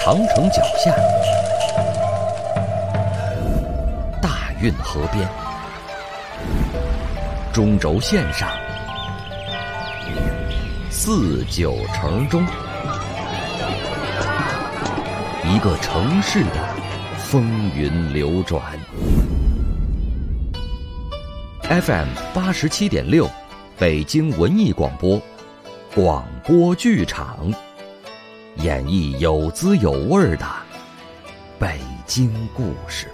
长城脚下，大运河边，中轴线上，4、9城中，一个城市的风云流转。FM 87.6，北京文艺广播，广播剧场，演绎有滋有味的北京故事。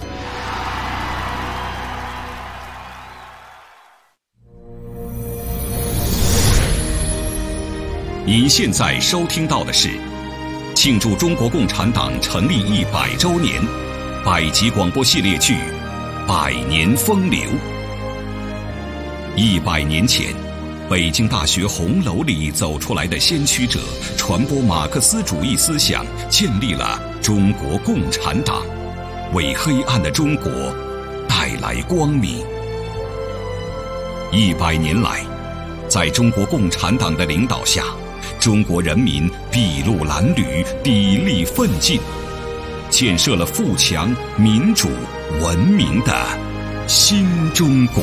您现在收听到的是庆祝中国共产党成立100周年百集广播系列剧《百年风流》。100年前，北京大学红楼里走出来的先驱者，传播马克思主义思想，建立了中国共产党，为黑暗的中国带来光明。100年来，在中国共产党的领导下，中国人民筚路蓝缕，砥砺奋进，建设了富强、民主、文明的新中国。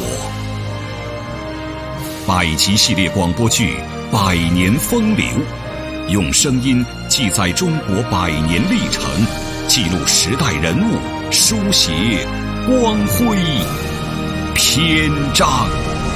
百集系列广播剧《百年风流》，用声音记载中国100年历程，记录时代人物，书写光辉篇章。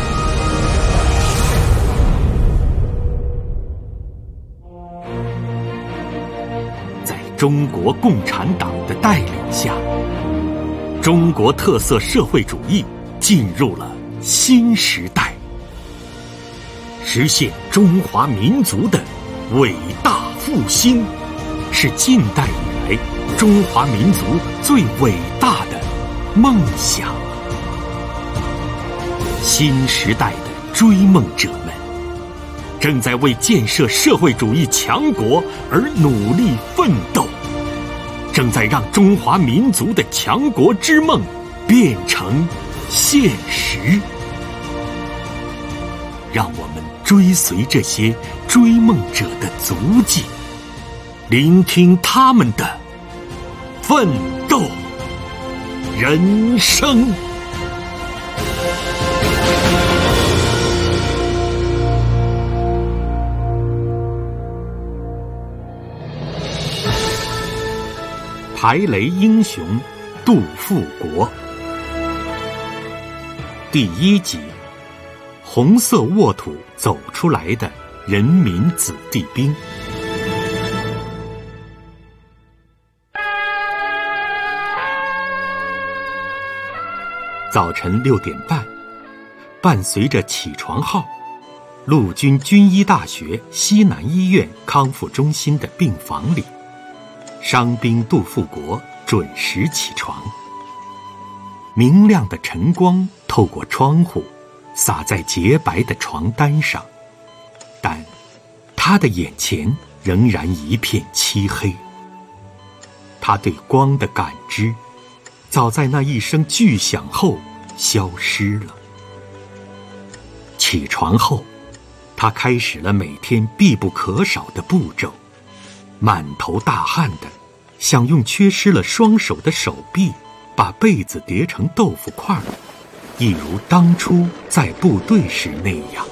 在中国共产党的带领下，中国特色社会主义进入了新时代，实现中华民族的伟大复兴，是近代以来中华民族最伟大的梦想。新时代的追梦者们正在为建设社会主义强国而努力奋斗，正在让中华民族的强国之梦变成现实。让我们追随这些追梦者的足迹，聆听他们的奋斗人生。排雷英雄杜富国，第1集，红色沃土走出来的人民子弟兵。早晨6点半，伴随着起床号，陆军军医大学西南医院康复中心的病房里，伤兵杜富国准时起床。明亮的晨光透过窗户洒在洁白的床单上，但他的眼前仍然一片漆黑。他对光的感知早在那一声巨响后消失了。起床后，他开始了每天必不可少的步骤，满头大汗的想用缺失了双手的手臂把被子叠成豆腐块，一如当初在部队时那样。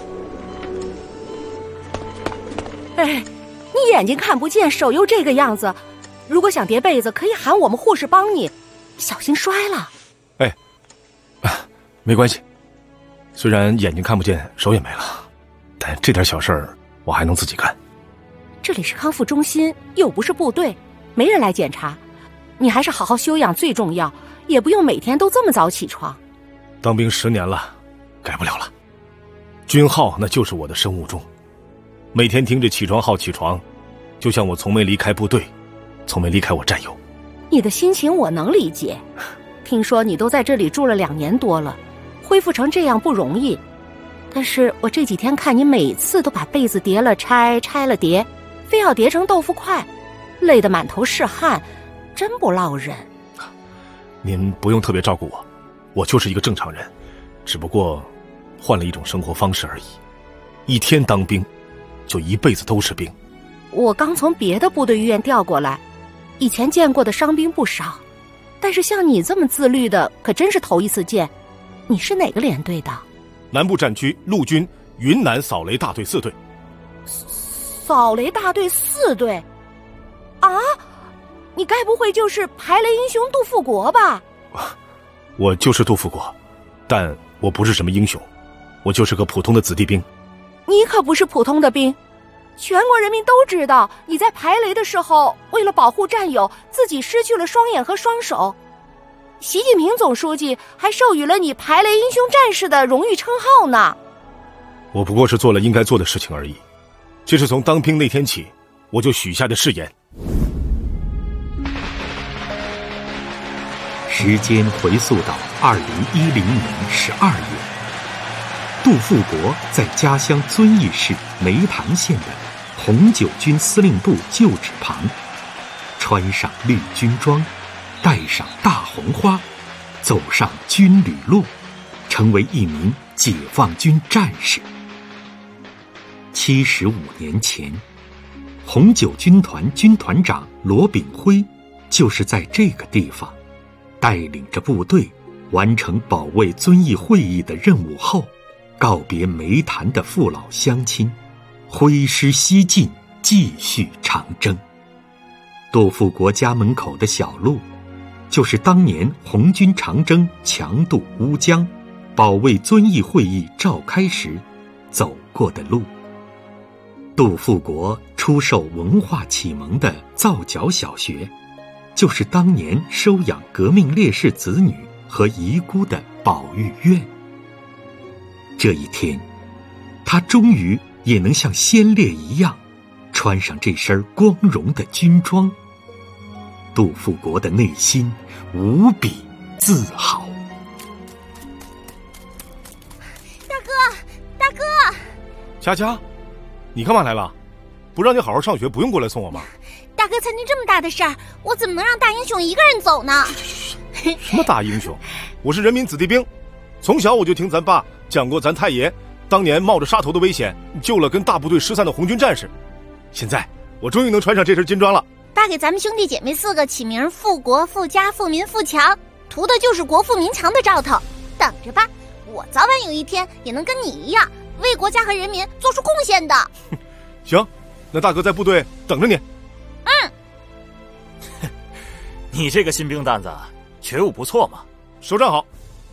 哎，你眼睛看不见，手又这个样子，如果想叠被子可以喊我们护士帮你，小心摔了。 哎，没关系，虽然眼睛看不见，手也没了，但这点小事儿我还能自己干。 这里是康复中心，又不是部队，没人来检查，你还是好好休养最重要，也不用每天都这么早起床。 当兵10年了，改不了了。军号那就是我的生物钟，每天听着起床号起床，就像我从没离开部队，从没离开我战友。 你的心情我能理解，听说你都在这里住了2年多了，恢复成这样不容易。但是我这几天看你每次都把被子叠了拆，拆了叠，非要叠成豆腐块，累得满头是汗，真不落忍。 您不用特别照顾我，我就是一个正常人，只不过换了一种生活方式而已。一天当兵，就一辈子都是兵。 我刚从别的部队医院调过来， 以前见过的伤兵不少，但是像你这么自律的，可真是头一次见。你是哪个连队的？ 南部战区陆军云南扫雷大队4队。 扫雷大队4队？啊，你该不会就是排雷英雄杜富国吧？ 我就是杜富国，但我不是什么英雄，我就是个普通的子弟兵。 你可不是普通的兵，全国人民都知道你在排雷的时候，为了保护战友，自己失去了双眼和双手。习近平总书记还授予了你排雷英雄战士的荣誉称号呢。 我不过是做了应该做的事情而已，这是从当兵那天起我就许下的誓言。 时间回溯到2010年12月，杜富国在家乡遵义市梅塘县的红九军司令部旧址旁，穿上绿军装，戴上大红花，走上军旅路，成为一名解放军战士。75年前，红九军团军团长罗炳辉就是在这个地方带领着部队完成保卫遵义会议的任务后，告别梅潭的父老乡亲，挥师西进，继续长征。杜富国家门口的小路，就是当年红军长征强渡乌江，保卫遵义会议召开时走过的路。杜富国出受文化启蒙的皂角小学，就是当年收养革命烈士子女和遗孤的保育院。这一天，他终于也能像先烈一样，穿上这身光荣的军装。杜富国的内心无比自豪。 大哥， 佳佳，你干嘛来了？不让你好好上学，不用过来送我吗？ 大哥参军这么大的事儿，我怎么能让大英雄一个人走呢？ 什么大英雄？我是人民子弟兵，从小我就听咱爸讲过咱太爷当年冒着杀头的危险救了跟大部队失散的红军战士。现在我终于能穿上这身军装了。 爸给咱们兄弟姐妹4个起名富国、富家、富民、富强，图的就是国富民强的兆头。等着吧，我早晚有一天也能跟你一样，为国家和人民做出贡献的。 行，那大哥在部队等着你。 你这个新兵蛋子觉悟不错嘛。 首长好。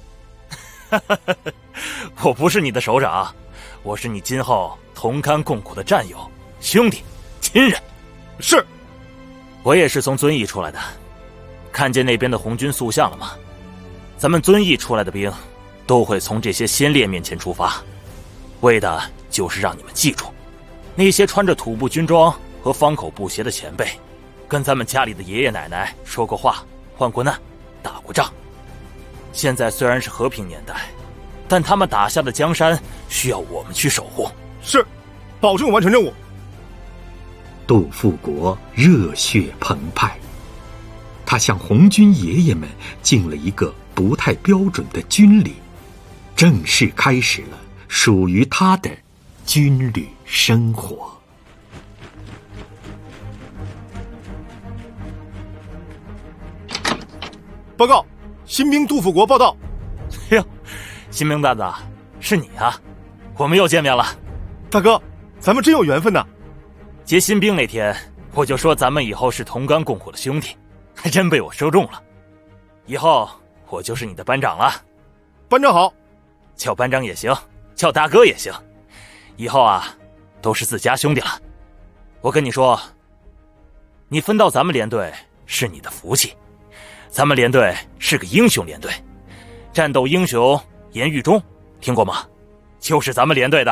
我不是你的首长，我是你今后同甘共苦的战友、兄弟、亲人。 是。 我也是从遵义出来的，看见那边的红军塑像了吗？咱们遵义出来的兵都会从这些先烈面前出发，为的就是让你们记住，那些穿着土布军装和方口布鞋的前辈，跟咱们家里的爷爷奶奶说过话，患过难，打过仗。现在虽然是和平年代，但他们打下的江山需要我们去守护。 是，保证完成任务。 杜富国热血澎湃，他向红军爷爷们敬了一个不太标准的军礼，正式开始了属于他的军旅生活。 报告，新兵杜富国报道。 哟，新兵蛋子，是你啊，我们又见面了。 大哥，咱们真有缘分呐。 接新兵那天，我就说咱们以后是同甘共苦的兄弟，还真被我说中了。以后我就是你的班长了。 班长好。 叫班长也行，叫大哥也行，以后啊都是自家兄弟了。我跟你说，你分到咱们连队是你的福气，咱们连队是个英雄连队，战斗英雄严狱中听过吗？就是咱们连队的。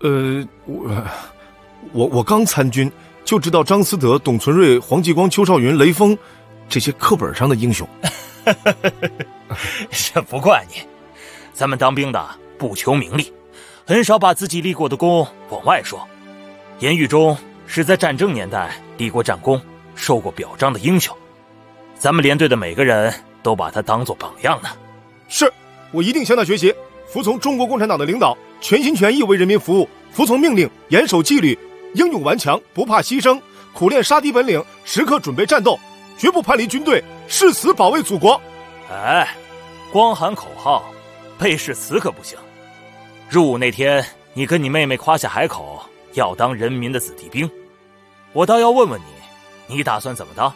我刚参军，就知道张思德、董存瑞、黄继光、邱少云、雷锋这些课本上的英雄。 这不怪你，咱们当兵的不求名利，很少把自己立过的功往外说。严狱中是在战争年代立过战功、受过表彰的英雄，咱们连队的每个人都把他当作榜样呢。 是，我一定向他学习，服从中国共产党的领导，全心全意为人民服务，服从命令，严守纪律，英勇顽强，不怕牺牲，苦练杀敌本领，时刻准备战斗， 绝不叛离军队，誓死保卫祖国。 哎，光喊口号，背誓词可不行。入伍那天，你跟你妹妹夸下海口，要当人民的子弟兵。我倒要问问你，你打算怎么当？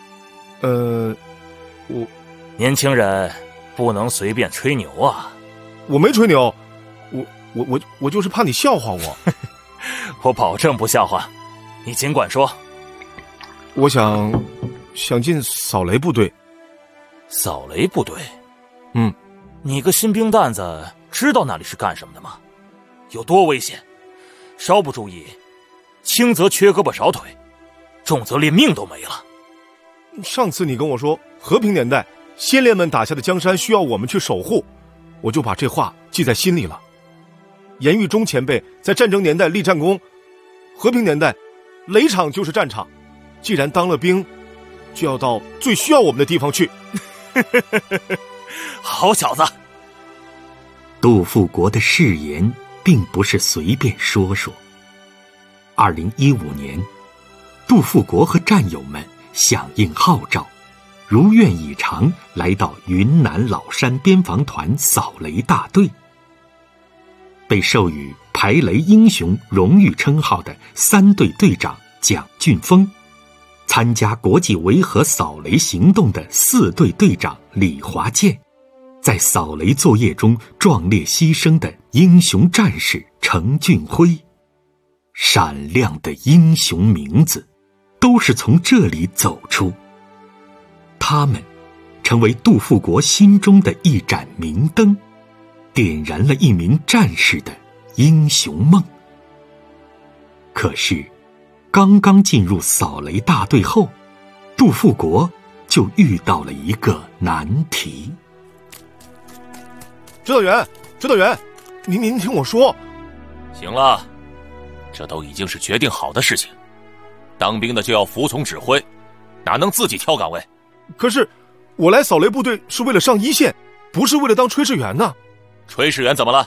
年轻人不能随便吹牛啊。 我没吹牛，我就是怕你笑话我。 我保证不笑话，你尽管说。 我想进扫雷部队。 扫雷部队？你个新兵蛋子，知道那里是干什么的吗？有多危险？稍不注意，轻则缺胳膊少腿，重则连命都没了。 上次你跟我说和平年代先烈们打下的江山需要我们去守护，我就把这话记在心里了。严玉忠前辈在战争年代立战功，和平年代雷场就是战场，既然当了兵，就要到最需要我们的地方去。 好小子！ 杜富国的誓言并不是随便说说。2015年，杜富国和战友们响应号召，如愿以偿来到云南老山边防团扫雷大队。被授予排雷英雄荣誉称号的3队队长蒋俊峰，参加国际维和扫雷行动的4队队长李华健，在扫雷作业中壮烈牺牲的英雄战士程俊辉，闪亮的英雄名字都是从这里走出。他们成为杜富国心中的一盏明灯，点燃了一名战士的英雄梦。可是刚刚进入扫雷大队后，杜富国就遇到了一个难题。 指导员，您听我说。 行了，这都已经是决定好的事情，当兵的就要服从指挥，哪能自己挑岗位？ 可是我来扫雷部队是为了上一线，不是为了当炊事员呢。 炊事员怎么了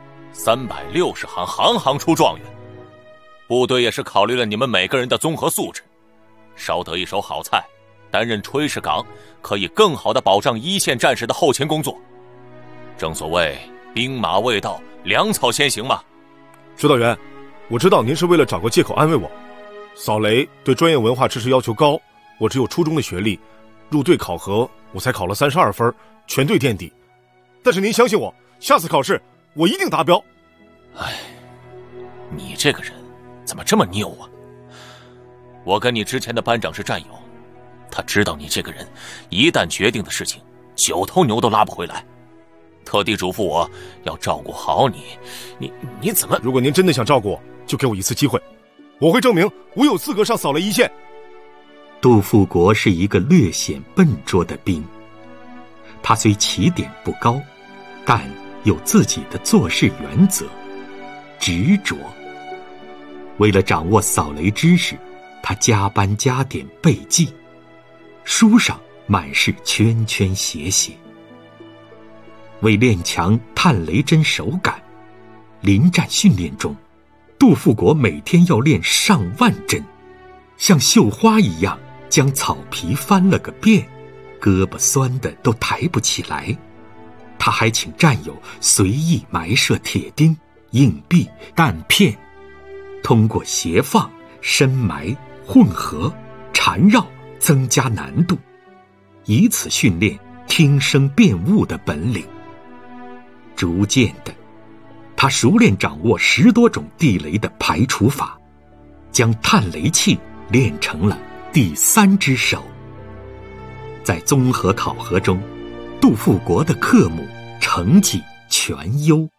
？360行，行行出状元。部队也是考虑了你们每个人的综合素质，烧得一手好菜，担任炊事岗可以更好地保障一线战士的后勤工作。正所谓兵马未到，粮草先行嘛。 指导员，我知道您是为了找个借口安慰我。扫雷对专业文化知识要求高，我只有初中的学历，入队考核我才考了32分，全队垫底。但是您相信我，下次考试我一定达标。 哎，你这个人怎么这么拗啊？我跟你之前的班长是战友，他知道你这个人一旦决定的事情，9头牛都拉不回来，特地嘱咐我要照顾好你怎么？ 如果您真的想照顾我，就给我一次机会，我会证明我有资格上扫雷一线。 杜富国是一个略显笨拙的兵，他虽起点不高，但有自己的做事原则，执着。为了掌握扫雷知识，他加班加点背记，书上满是圈圈写写。为练强探雷针手感，临战训练中，杜富国每天要练上万针，像绣花一样将草皮翻了个遍，胳膊酸的都抬不起来。他还请战友随意埋设铁钉、硬币、弹片，通过斜放、深埋、混合、缠绕增加难度，以此训练听声辨物的本领。逐渐的，他熟练掌握10多种地雷的排除法，将探雷器练成了第3只手。在综合考核中，杜富国的科目成绩全优。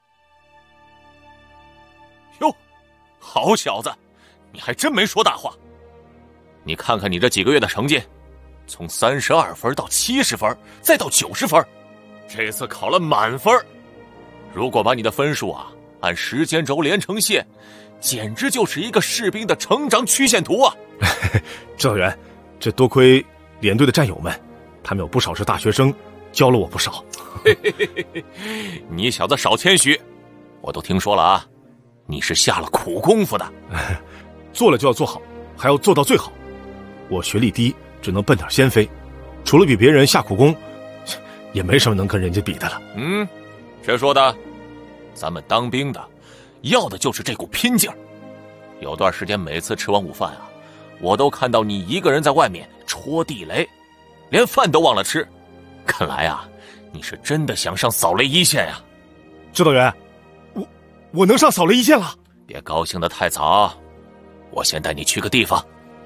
哟，好小子，你还真没说大话。你看看你这几个月的成绩，从32分到70分，再到90分，这次考了满分。如果把你的分数按时间轴连成线，简直就是一个士兵的成长曲线图啊！ 指导员，这多亏连队的战友们，他们有不少是大学生，教了我不少。 你小子少谦虚，我都听说了你是下了苦功夫的。 做了就要做好，还要做到最好。我学历低，只能奔点先飞， 除了比别人下苦功，也没什么能跟人家比的了。 谁说的？咱们当兵的要的就是这股拼劲儿。有段时间每次吃完午饭啊，我都看到你一个人在外面戳地雷，连饭都忘了吃。看来啊，你是真的想上扫雷一线呀。 指导员，我能上扫雷一线了？ 别高兴得太早，我先带你去个地方。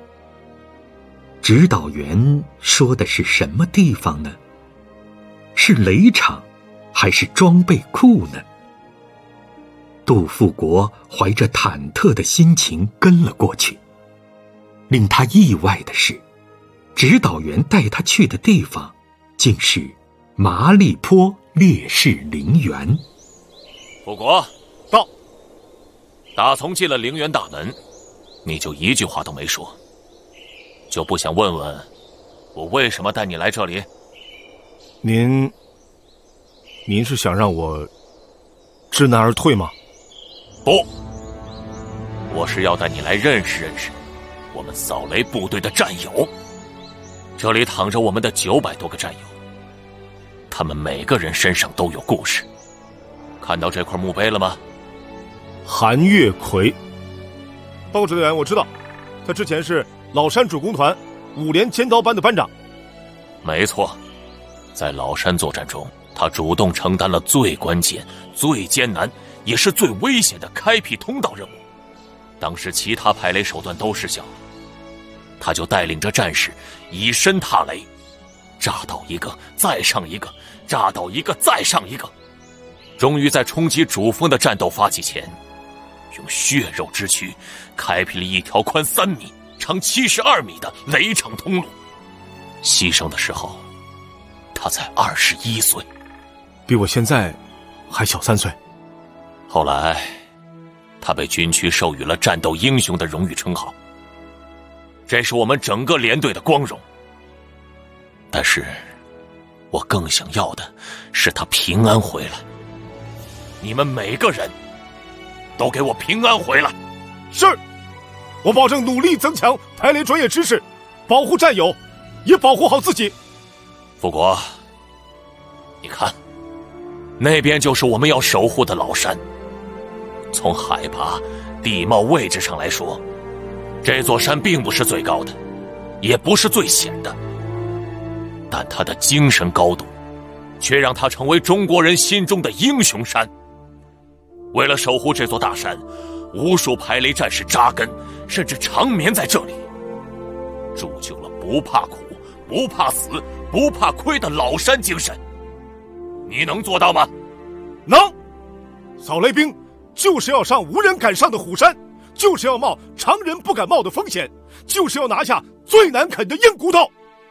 指导员说的是什么地方呢？是雷场还是装备库呢？杜富国怀着忐忑的心情跟了过去。令他意外的是，指导员带他去的地方竟是麻栗坡烈士陵园。 富国， 到。 打从进了陵园大门，你就一句话都没说，就不想问问我为什么带你来这里？ 您是想让我知难而退吗？ 不，我是要带你来认识认识我们扫雷部队的战友。这里躺着我们的900多个战友，他们每个人身上都有故事。看到这块墓碑了吗？ 韩月奎。报告指导员，我知道，他之前是老山主攻团5连尖刀班的班长。 没错，在老山作战中，他主动承担了最关键、最艰难，也是最危险的开辟通道任务。当时其他排雷手段都失效了，他就带领着战士以身踏雷，炸倒一个再上一个，炸倒一个再上一个，终于在冲击主峰的战斗发起前，用血肉之躯开辟了一条宽3米、长72米的雷场通路。牺牲的时候，他才21岁， 比我现在还小3岁。 后来他被军区授予了战斗英雄的荣誉称号，这是我们整个连队的光荣。但是我更想要的是他平安回来。你们每个人都给我平安回来。 是，我保证努力增强排雷专业知识，保护战友，也保护好自己。 富国，你看，那边就是我们要守护的老山。从海拔、地貌位置上来说，这座山并不是最高的，也不是最险的，但它的精神高度却让它成为中国人心中的英雄山。为了守护这座大山，无数排雷战士扎根，甚至长眠在这里，铸就了不怕苦、不怕死、不怕亏的老山精神。你能做到吗？ 能。扫雷兵就是要上无人敢上的虎山，就是要冒常人不敢冒的风险，就是要拿下最难啃的硬骨头。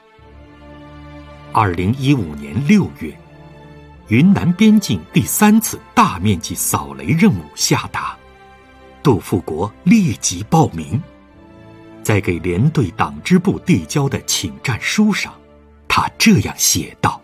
2015年6月，云南边境第3次大面积扫雷任务下达，杜富国立即报名。在给连队党支部递交的请战书上，他这样写道：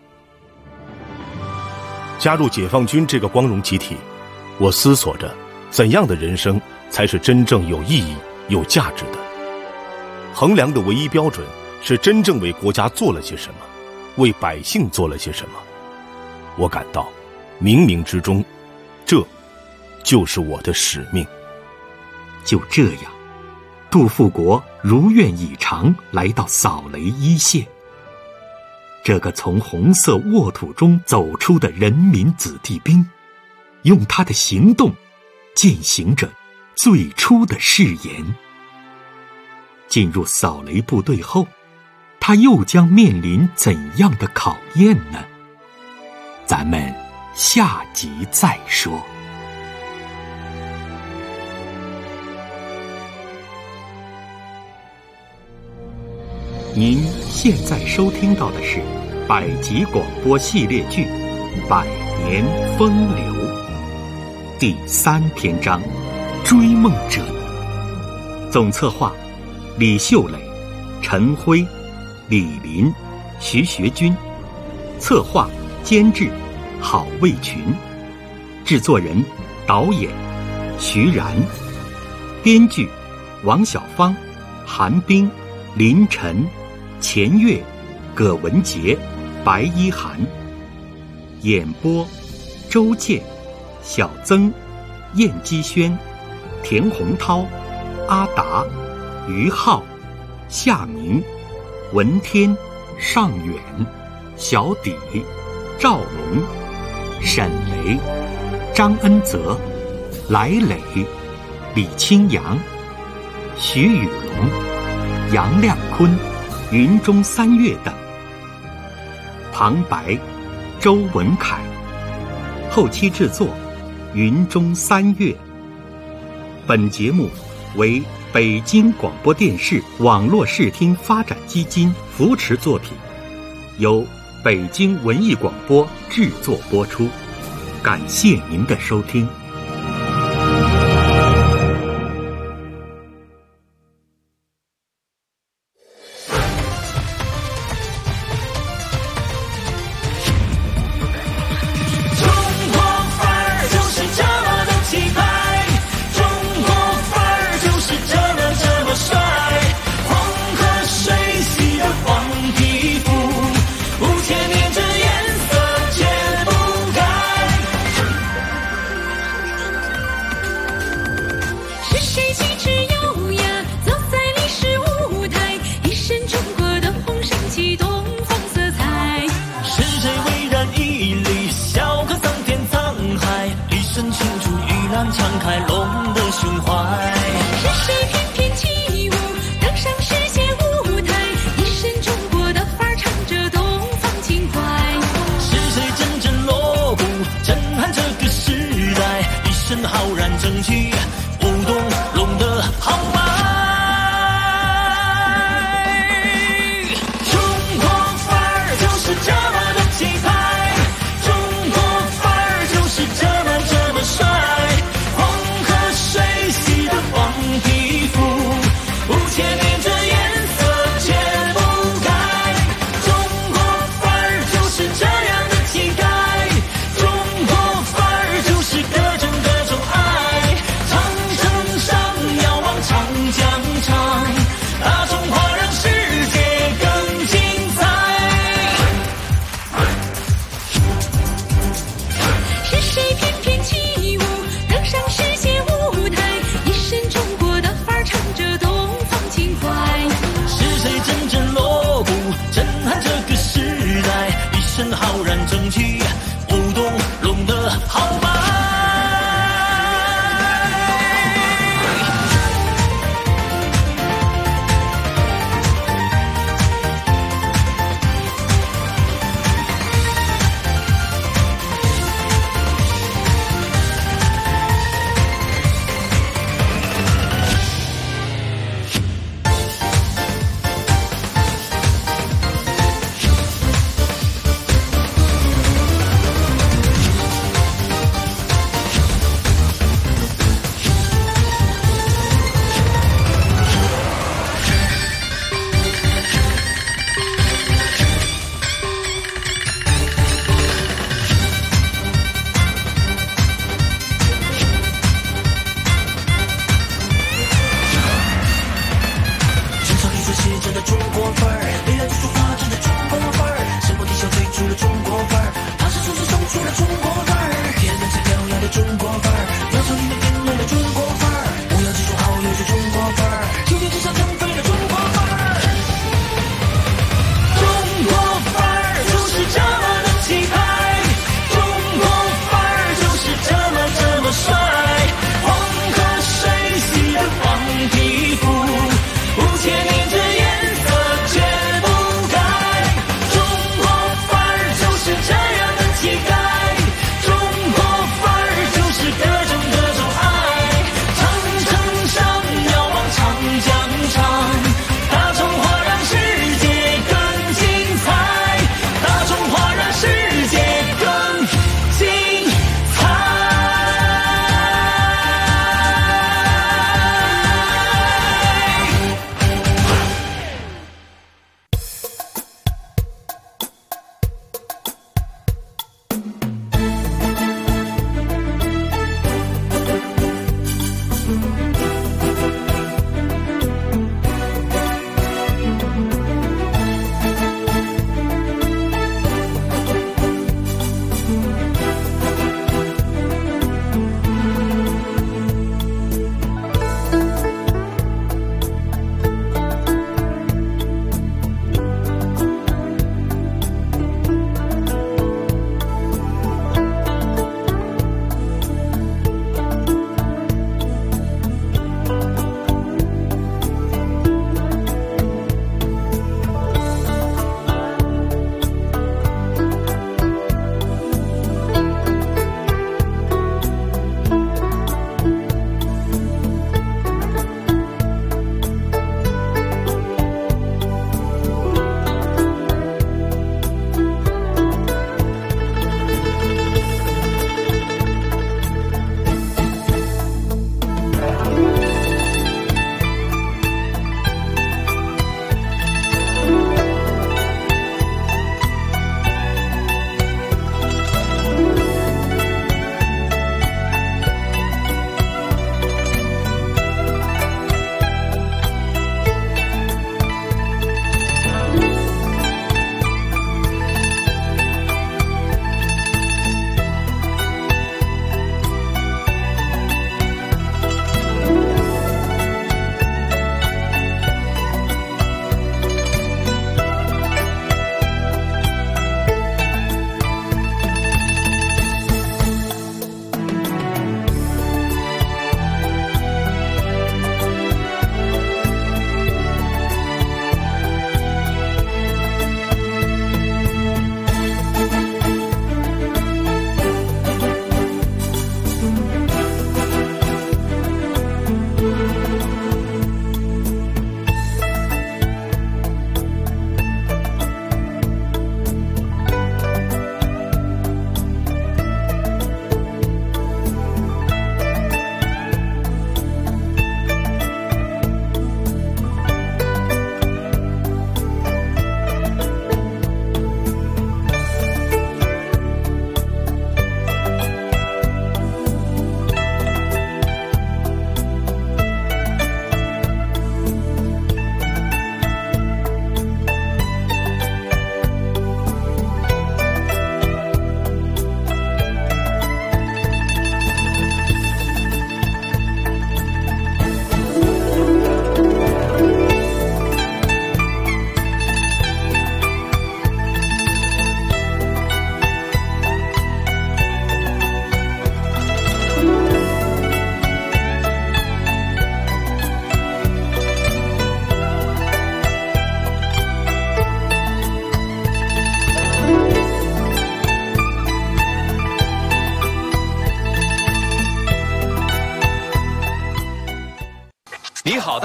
加入解放军这个光荣集体，我思索着怎样的人生才是真正有意义、有价值的。衡量的唯一标准是真正为国家做了些什么，为百姓做了些什么。我感到冥冥之中，这就是我的使命。 就这样，杜富国如愿以偿来到扫雷一线。这个从红色沃土中走出的人民子弟兵，用他的行动践行着最初的誓言。进入扫雷部队后，他又将面临怎样的考验呢？咱们下集再说。您现在收听到的是百集广播系列剧《百年风流》第3篇章《追梦者》，总策划李秀磊、陈辉、李林、徐学军，策划监制郝卫群，制作人导演徐然，编剧王小芳、韩冰、林晨、钱月、 葛文杰、白一涵。演播：周健、小曾、燕姬轩、田洪涛、阿达、于浩、夏明、文天、尚远、小底、赵龙、沈雷、张恩泽、来磊、李清扬、徐宇龙、杨亮坤、云中三月等。旁白：周文凯。后期制作：云中三月。本节目为北京广播电视网络视听发展基金扶持作品，由北京文艺广播制作播出。感谢您的收听。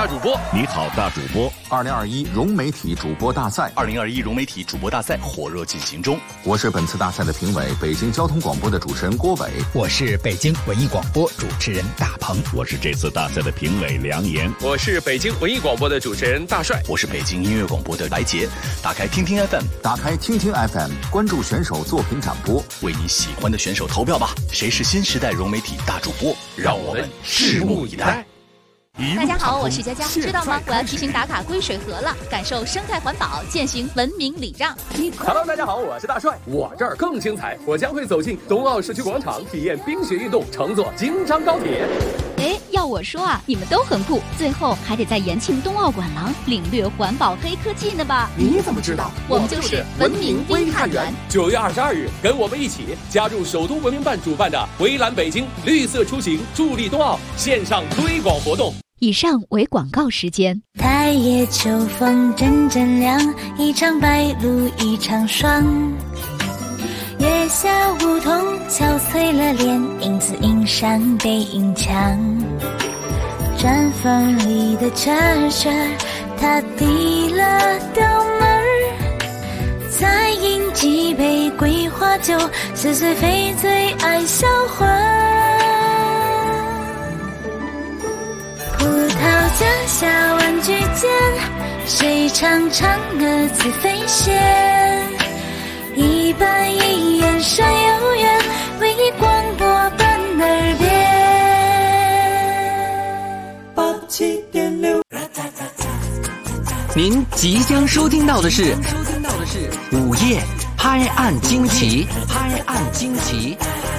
大主播， 你好大主播。 2021融媒体主播大赛 ，2021融媒体主播大赛火热进行中。 我是本次大赛的评委，北京交通广播的主持人郭伟。 我是北京文艺广播主持人大鹏。 我是这次大赛的评委梁岩。 我是北京文艺广播的主持人大帅。 我是北京音乐广播的白杰。打开听听 FM， 打开听听 FM， 关注选手作品展播， 为你喜欢的选手投票吧。谁是新时代融媒体大主播？让我们拭目以待。 大家好，我是佳佳，知道吗？我要提醒打卡归水河了，感受生态环保，践行文明礼让。 Hello， 大家好，我是大帅，我这儿更精彩，我将会走进冬奥社区广场，体验冰雪运动，乘坐京张高铁。 哎，要我说啊，你们都很酷，最后还得在延庆冬奥馆廊领略环保黑科技呢吧？ 你怎么知道？ 我们就是文明微探员。 9月22日，跟我们一起加入首都文明办主办的“围栏北京，绿色出行，助力冬奥”线上推广活动。 以上为广告时间。 太野秋风阵阵凉，一场白露一场霜。月下梧桐憔悴了脸，影子映上背影墙。毡房里的车车，他递了刀门儿。再饮几杯桂花酒，似水非醉爱销魂。葡萄架下玩具间，谁唱嫦娥自飞仙？一板一眼山有缘，为你广播伴耳边。87.6。 您即将收听到的是午夜拍案惊奇。